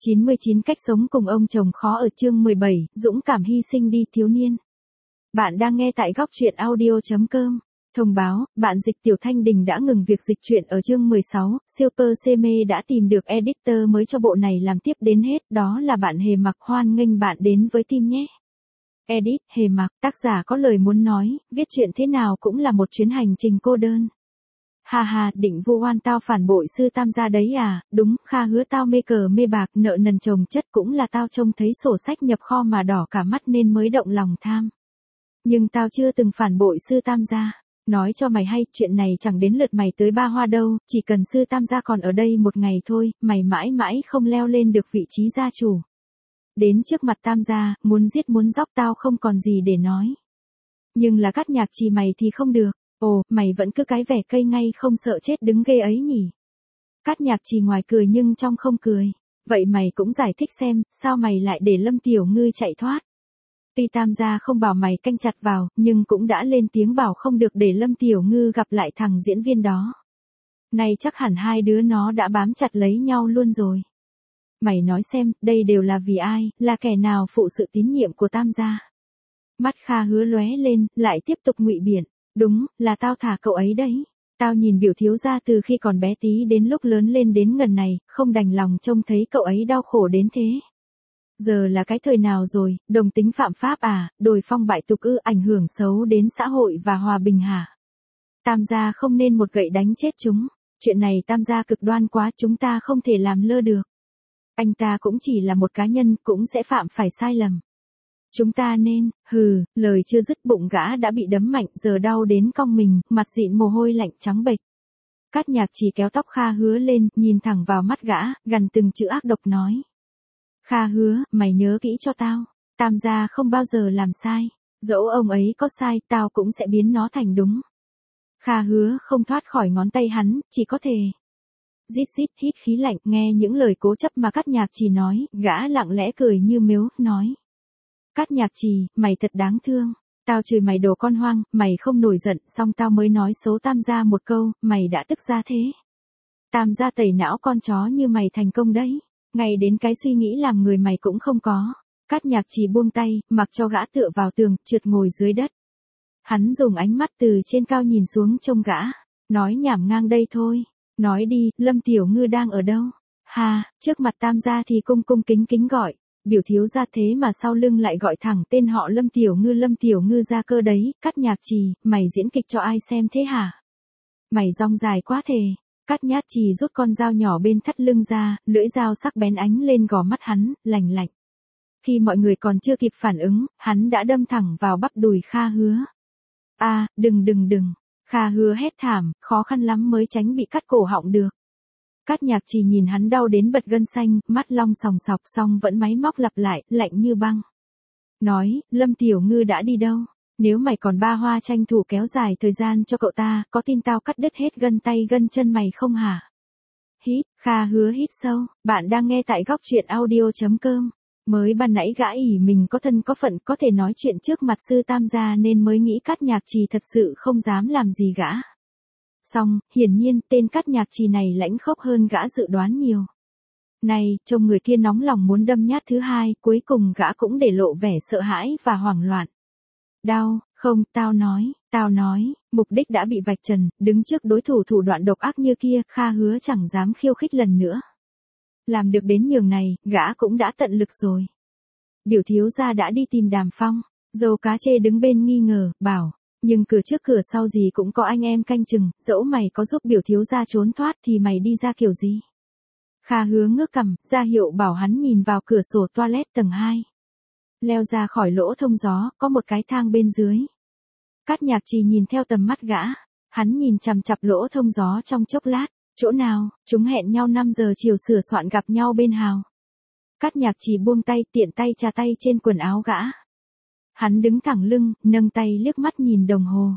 99 cách sống cùng ông chồng khó ở chương 17, dũng cảm hy sinh đi thiếu niên. Bạn đang nghe tại góc truyện audio.com. Thông báo, bạn Dịch Tiểu Thanh Đình đã ngừng việc dịch truyện ở chương 16, Super CM đã tìm được editor mới cho bộ này làm tiếp đến hết, đó là bạn Hề Mặc. Hoan nghênh bạn đến với team nhé. Edit, Hề Mặc, tác giả có lời muốn nói, viết truyện thế nào cũng là một chuyến hành trình cô đơn. Ha ha, định vu oan tao phản bội sư tam gia đấy à, đúng, Kha hứa tao mê cờ mê bạc, nợ nần chồng chất, cũng là tao trông thấy sổ sách nhập kho mà đỏ cả mắt nên mới động lòng tham. Nhưng tao chưa từng phản bội sư tam gia. Nói cho mày hay, chuyện này chẳng đến lượt mày tới ba hoa đâu, chỉ cần sư tam gia còn ở đây một ngày thôi, mày mãi mãi không leo lên được vị trí gia chủ. Đến trước mặt tam gia, muốn giết muốn dóc tao không còn gì để nói. Nhưng là Cát Nhạc Trì mày thì không được. Ồ, mày vẫn cứ cái vẻ cây ngay không sợ chết đứng ghê ấy nhỉ. Cát Nhạc Trì ngoài cười nhưng trong không cười. Vậy mày cũng giải thích xem, sao mày lại để Lâm Tiểu Ngư chạy thoát. Tuy tam gia không bảo mày canh chặt vào, nhưng cũng đã lên tiếng bảo không được để Lâm Tiểu Ngư gặp lại thằng diễn viên đó. Này chắc hẳn hai đứa nó đã bám chặt lấy nhau luôn rồi. Mày nói xem, đây đều là vì ai, là kẻ nào phụ sự tín nhiệm của tam gia. Mắt Kha hứa lóe lên, lại tiếp tục ngụy biện. Đúng, là tao thả cậu ấy đấy. Tao nhìn biểu thiếu gia từ khi còn bé tí đến lúc lớn lên đến ngần này, không đành lòng trông thấy cậu ấy đau khổ đến thế. Giờ là cái thời nào rồi, đồng tính phạm pháp à, đồi phong bại tục ư, ảnh hưởng xấu đến xã hội và hòa bình hả? Tam gia không nên một gậy đánh chết chúng. Chuyện này tam gia cực đoan quá, chúng ta không thể làm lơ được. Anh ta cũng chỉ là một cá nhân, cũng sẽ phạm phải sai lầm. Chúng ta nên, lời chưa dứt bụng gã đã bị đấm mạnh, giờ đau đến cong mình, mặt dịn mồ hôi lạnh trắng bệch. Cát Nhạc Trì kéo tóc Kha hứa lên, nhìn thẳng vào mắt gã, gằn từng chữ ác độc nói. Kha hứa, mày nhớ kỹ cho tao, tam gia không bao giờ làm sai, dẫu ông ấy có sai, tao cũng sẽ biến nó thành đúng. Kha hứa không thoát khỏi ngón tay hắn, chỉ có thể. Rít rít hít khí lạnh, nghe những lời cố chấp mà Cát Nhạc Trì nói, gã lặng lẽ cười như mếu, nói. Cát Nhạc Trì, mày thật đáng thương. Tao chửi mày đồ con hoang, mày không nổi giận, xong tao mới nói xấu tam gia một câu, mày đã tức ra thế. Tam gia tẩy não con chó như mày thành công đấy. Ngay đến cái suy nghĩ làm người mày cũng không có. Cát Nhạc Trì buông tay, mặc cho gã tựa vào tường, trượt ngồi dưới đất. Hắn dùng ánh mắt từ trên cao nhìn xuống trông gã. Nói nhảm ngang đây thôi. Nói đi, Lâm Tiểu Ngư đang ở đâu? Ha, trước mặt tam gia thì cung cung kính kính gọi. Biểu thiếu gia thế mà sau lưng lại gọi thẳng tên họ Lâm Tiểu Ngư ra cơ đấy. Cát Nhạc Trì, mày diễn kịch cho ai xem thế hả? Mày rong dài quá thề. Cát Nhạc Trì rút con dao nhỏ bên thắt lưng ra, lưỡi dao sắc bén ánh lên gò mắt hắn, lành lạnh. Khi mọi người còn chưa kịp phản ứng, hắn đã đâm thẳng vào bắp đùi Kha hứa. À, đừng. Kha hứa hét thảm, khó khăn lắm mới tránh bị cắt cổ họng được. Cát Nhạc Trì nhìn hắn đau đến bật gân xanh, mắt long sòng sọc xong vẫn máy móc lặp lại, lạnh như băng. Nói, Lâm Tiểu Ngư đã đi đâu? Nếu mày còn ba hoa tranh thủ kéo dài thời gian cho cậu ta, có tin tao cắt đứt hết gân tay gân chân mày không hả? Hít, Kha hứa hít sâu, bạn đang nghe tại góc truyện audio.com. Mới ban nãy gã ỉ mình có thân có phận có thể nói chuyện trước mặt sư tam gia nên mới nghĩ Cát Nhạc Trì thật sự không dám làm gì gã. Xong, hiển nhiên tên Cát Nhạc Trì này lãnh khốc hơn gã dự đoán nhiều. Này, trông người kia nóng lòng muốn đâm nhát thứ hai, cuối cùng gã cũng để lộ vẻ sợ hãi và hoảng loạn. Đau, không, tao nói, mục đích đã bị vạch trần, đứng trước đối thủ thủ đoạn độc ác như kia, Kha hứa chẳng dám khiêu khích lần nữa. Làm được đến nhường này, gã cũng đã tận lực rồi. Biểu thiếu gia đã đi tìm Đàm Phong, Dâu Cá Chê đứng bên nghi ngờ, bảo. Nhưng cửa trước cửa sau gì cũng có anh em canh chừng, dẫu mày có giúp biểu thiếu gia trốn thoát thì mày đi ra kiểu gì? Kha hứa ngước cằm, ra hiệu bảo hắn nhìn vào cửa sổ toilet tầng 2. Leo ra khỏi lỗ thông gió, có một cái thang bên dưới. Cát Nhạc Trì nhìn theo tầm mắt gã, hắn nhìn chằm chằm lỗ thông gió trong chốc lát, chỗ nào, chúng hẹn nhau 5 giờ chiều sửa soạn gặp nhau bên hào. Cát Nhạc Trì buông tay tiện tay chà tay trên quần áo gã. Hắn đứng thẳng lưng, nâng tay liếc mắt nhìn đồng hồ.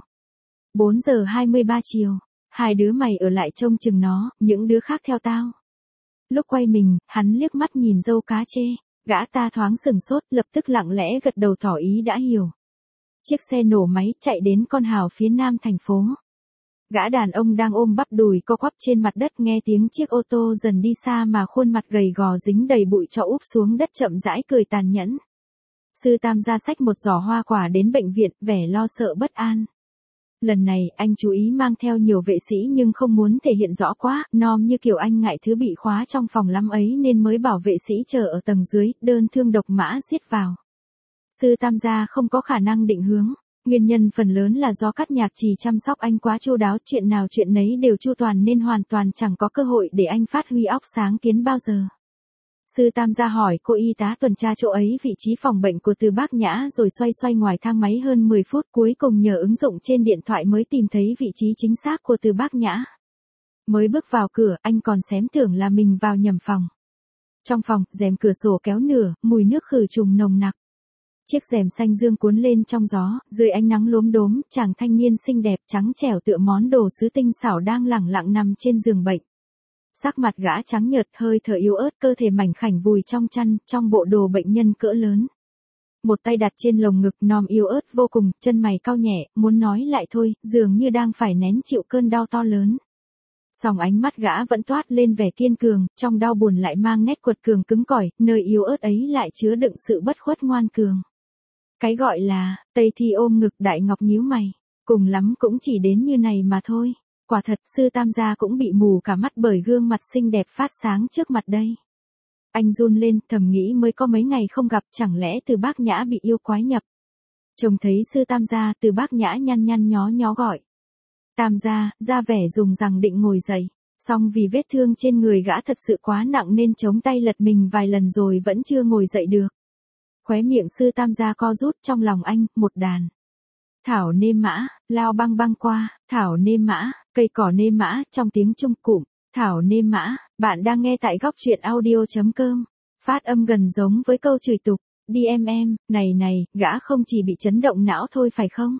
4 giờ 23 chiều, hai đứa mày ở lại trông chừng nó, những đứa khác theo tao. Lúc quay mình, hắn liếc mắt nhìn Dâu Cá Chê, gã ta thoáng sừng sốt, lập tức lặng lẽ gật đầu tỏ ý đã hiểu. Chiếc xe nổ máy chạy đến con hào phía nam thành phố. Gã đàn ông đang ôm bắp đùi co quắp trên mặt đất nghe tiếng chiếc ô tô dần đi xa mà khuôn mặt gầy gò dính đầy bụi cho úp xuống đất chậm rãi cười tàn nhẫn. Sư Tam gia xách một giỏ hoa quả đến bệnh viện, vẻ lo sợ bất an. Lần này, anh chú ý mang theo nhiều vệ sĩ nhưng không muốn thể hiện rõ quá, nom như kiểu anh ngại thứ bị khóa trong phòng lắm ấy nên mới bảo vệ sĩ chờ ở tầng dưới, đơn thương độc mã giết vào. Sư Tam gia không có khả năng định hướng. Nguyên nhân phần lớn là do Cát Nhạc Trì chăm sóc anh quá chu đáo, chuyện nào chuyện nấy đều chu toàn nên hoàn toàn chẳng có cơ hội để anh phát huy óc sáng kiến bao giờ. Sư Tam gia hỏi cô y tá tuần tra chỗ ấy vị trí phòng bệnh của Từ Bác Nhã rồi xoay xoay ngoài thang máy hơn 10 phút cuối cùng nhờ ứng dụng trên điện thoại mới tìm thấy vị trí chính xác của Từ Bác Nhã. Mới bước vào cửa, anh còn xém tưởng là mình vào nhầm phòng. Trong phòng, rèm cửa sổ kéo nửa, mùi nước khử trùng nồng nặc. Chiếc rèm xanh dương cuốn lên trong gió, dưới ánh nắng lốm đốm, chàng thanh niên xinh đẹp trắng trẻo tựa món đồ sứ tinh xảo đang lẳng lặng nằm trên giường bệnh. Sắc mặt gã trắng nhợt, hơi thở yếu ớt, cơ thể mảnh khảnh vùi trong chăn, trong bộ đồ bệnh nhân cỡ lớn. Một tay đặt trên lồng ngực, nom yếu ớt vô cùng, chân mày cau nhẹ, muốn nói lại thôi, dường như đang phải nén chịu cơn đau to lớn. Song ánh mắt gã vẫn toát lên vẻ kiên cường, trong đau buồn lại mang nét quật cường cứng cỏi, nơi yếu ớt ấy lại chứa đựng sự bất khuất ngoan cường. Cái gọi là, Tây Thi ôm ngực, Đại Ngọc nhíu mày, cùng lắm cũng chỉ đến như này mà thôi. Quả thật, Sư Tam gia cũng bị mù cả mắt bởi gương mặt xinh đẹp phát sáng trước mặt đây. Anh run lên, thầm nghĩ mới có mấy ngày không gặp, chẳng lẽ Từ Bác Nhã bị yêu quái nhập. Trông thấy Sư Tam gia, Từ Bác Nhã nhăn nhăn nhó nhó gọi. Tam gia, ra vẻ dùng rằng định ngồi dậy. Song vì vết thương trên người gã thật sự quá nặng nên chống tay lật mình vài lần rồi vẫn chưa ngồi dậy được. Khóe miệng Sư Tam gia co rút, trong lòng anh, một đàn. Thảo nêm mã, lao băng băng qua, thảo nêm mã, cây cỏ nêm mã, trong tiếng Trung cụm, thảo nêm mã, bạn đang nghe tại góc truyện audio.com. Phát âm gần giống với câu chửi tục, đi em, này, gã không chỉ bị chấn động não thôi phải không?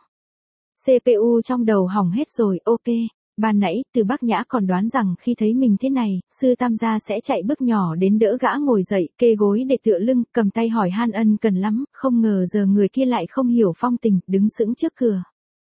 CPU trong đầu hỏng hết rồi, ok. Ban nãy, Từ Bác Nhã còn đoán rằng khi thấy mình thế này, Sư Tam gia sẽ chạy bước nhỏ đến đỡ gã ngồi dậy, kê gối để tựa lưng, cầm tay hỏi han ân cần lắm, không ngờ giờ người kia lại không hiểu phong tình, đứng sững trước cửa.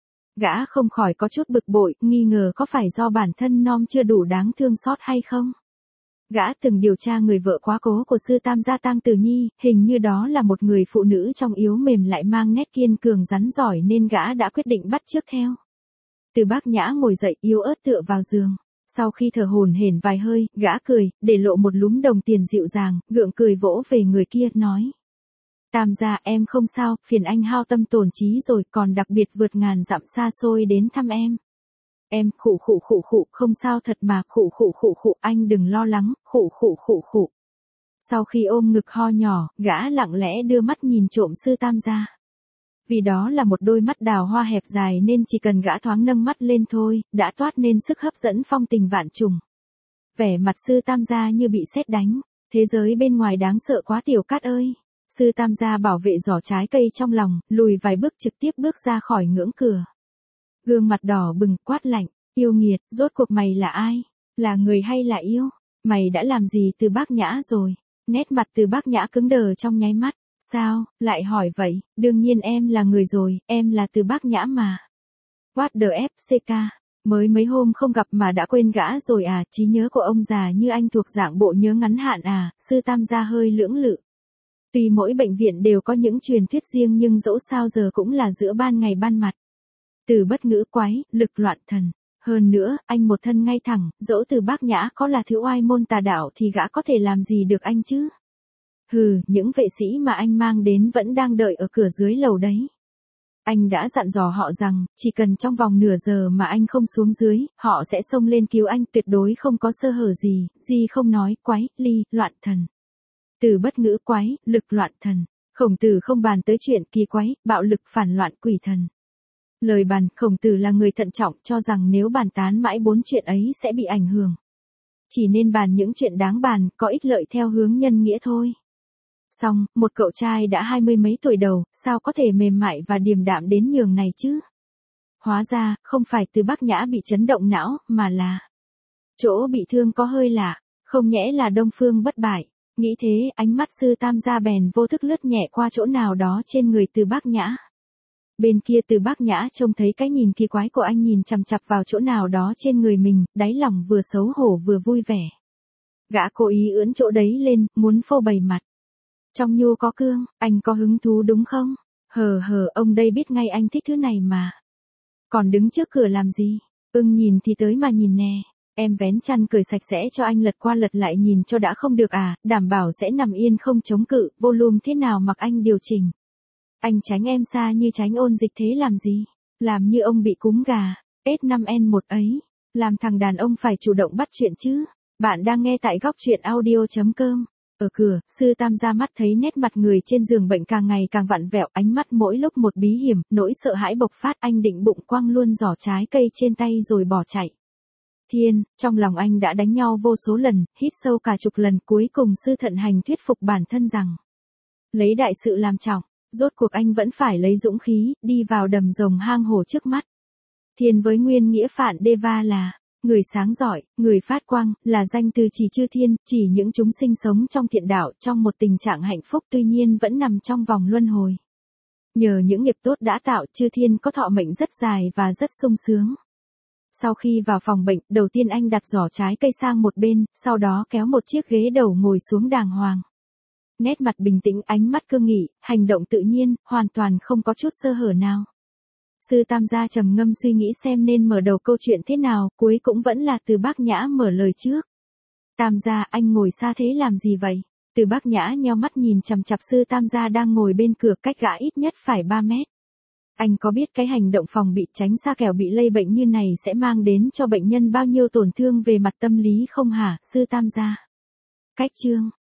Gã không khỏi có chút bực bội, nghi ngờ có phải do bản thân nom chưa đủ đáng thương xót hay không. Gã từng điều tra người vợ quá cố của Sư Tam gia Tang Tử Nhi, hình như đó là một người phụ nữ trong yếu mềm lại mang nét kiên cường rắn giỏi nên gã đã quyết định bắt chước theo. Từ Bác Nhã ngồi dậy yếu ớt tựa vào giường. Sau khi thở hổn hển vài hơi, gã cười, để lộ một lúm đồng tiền dịu dàng, gượng cười vỗ về người kia, nói. Tam gia, em không sao, phiền anh hao tâm tổn trí rồi, còn đặc biệt vượt ngàn dặm xa xôi đến thăm em. Em, khụ, không sao thật mà, khụ, anh đừng lo lắng, khụ. Sau khi ôm ngực ho nhỏ, gã lặng lẽ đưa mắt nhìn trộm Sư Tam gia. Vì đó là một đôi mắt đào hoa hẹp dài nên chỉ cần gã thoáng nâng mắt lên thôi, đã toát nên sức hấp dẫn phong tình vạn trùng. Vẻ mặt Sư Tam gia như bị sét đánh, thế giới bên ngoài đáng sợ quá Tiểu Cát ơi. Sư Tam gia bảo vệ giỏ trái cây trong lòng, lùi vài bước trực tiếp bước ra khỏi ngưỡng cửa. Gương mặt đỏ bừng, quát lạnh, yêu nghiệt, rốt cuộc mày là ai? Là người hay là yêu? Mày đã làm gì Từ Bác Nhã rồi? Nét mặt Từ Bác Nhã cứng đờ trong nháy mắt. Sao, lại hỏi vậy, đương nhiên em là người rồi, em là Từ Bác Nhã mà. What the FCK, mới mấy hôm không gặp mà đã quên gã rồi à, trí nhớ của ông già như anh thuộc dạng bộ nhớ ngắn hạn à, Sư Tam gia hơi lưỡng lự. Tuy mỗi bệnh viện đều có những truyền thuyết riêng nhưng dẫu sao giờ cũng là giữa ban ngày ban mặt. Từ bất ngữ quái, lực loạn thần. Hơn nữa, anh một thân ngay thẳng, dẫu Từ Bác Nhã có là thứ oai môn tà đạo thì gã có thể làm gì được anh chứ? Hừ, những vệ sĩ mà anh mang đến vẫn đang đợi ở cửa dưới lầu đấy. Anh đã dặn dò họ rằng, chỉ cần trong vòng nửa giờ mà anh không xuống dưới, họ sẽ xông lên cứu anh, tuyệt đối không có sơ hở gì không nói, quái, ly, loạn thần. Từ bất ngữ quái, lực loạn thần. Khổng Tử không bàn tới chuyện kỳ quái, bạo lực phản loạn quỷ thần. Lời bàn, Khổng Tử là người thận trọng cho rằng nếu bàn tán mãi 4 chuyện ấy sẽ bị ảnh hưởng. Chỉ nên bàn những chuyện đáng bàn, có ích lợi theo hướng nhân nghĩa thôi. Xong, một cậu trai đã 20 mấy tuổi đầu, sao có thể mềm mại và điềm đạm đến nhường này chứ? Hóa ra, không phải Từ Bác Nhã bị chấn động não, mà là chỗ bị thương có hơi lạ, không nhẽ là Đông Phương bất bại. Nghĩ thế, ánh mắt Sư Tam gia bèn vô thức lướt nhẹ qua chỗ nào đó trên người Từ Bác Nhã. Bên kia Từ Bác Nhã trông thấy cái nhìn kỳ quái của anh nhìn chằm chằm vào chỗ nào đó trên người mình, đáy lòng vừa xấu hổ vừa vui vẻ. Gã cố ý ưỡn chỗ đấy lên, muốn phô bày mặt. Trong nhu có cương, anh có hứng thú đúng không? Ông đây biết ngay anh thích thứ này mà. Còn đứng trước cửa làm gì? Nhìn thì tới mà nhìn nè. Em vén chăn cởi sạch sẽ cho anh lật qua lật lại nhìn cho đã không được à, đảm bảo sẽ nằm yên không chống cự, volume thế nào mặc anh điều chỉnh. Anh tránh em xa như tránh ôn dịch thế làm gì? Làm như ông bị cúm gà, S5N1 ấy. Làm thằng đàn ông phải chủ động bắt chuyện chứ. Bạn đang nghe tại góc truyện audio.com. Ở cửa, Sư Tam ra mắt thấy nét mặt người trên giường bệnh càng ngày càng vặn vẹo, ánh mắt mỗi lúc một bí hiểm, nỗi sợ hãi bộc phát, anh định bụng quăng luôn giỏ trái cây trên tay rồi bỏ chạy. Thiên, trong lòng anh đã đánh nhau vô số lần, hít sâu cả chục lần, cuối cùng Sư Thận Hành thuyết phục bản thân rằng lấy đại sự làm trọng, rốt cuộc anh vẫn phải lấy dũng khí, đi vào đầm rồng hang hổ trước mắt. Thiên với nguyên nghĩa Phạn Deva là người sáng giỏi, người phát quang, là danh từ chỉ chư thiên, chỉ những chúng sinh sống trong thiện đạo, trong một tình trạng hạnh phúc tuy nhiên vẫn nằm trong vòng luân hồi. Nhờ những nghiệp tốt đã tạo, chư thiên có thọ mệnh rất dài và rất sung sướng. Sau khi vào phòng bệnh, đầu tiên anh đặt giỏ trái cây sang một bên, sau đó kéo một chiếc ghế đầu ngồi xuống đàng hoàng. Nét mặt bình tĩnh, ánh mắt cương nghị, hành động tự nhiên, hoàn toàn không có chút sơ hở nào. Sư Tam gia trầm ngâm suy nghĩ xem nên mở đầu câu chuyện thế nào, cuối cũng vẫn là Từ Bác Nhã mở lời trước. Tam gia, anh ngồi xa thế làm gì vậy? Từ Bác Nhã nheo mắt nhìn chằm chằm Sư Tam gia đang ngồi bên cửa, cách gã ít nhất phải 3 mét. Anh có biết cái hành động phòng bị tránh xa kẻo bị lây bệnh như này sẽ mang đến cho bệnh nhân bao nhiêu tổn thương về mặt tâm lý không hả, Sư Tam gia? Cách chương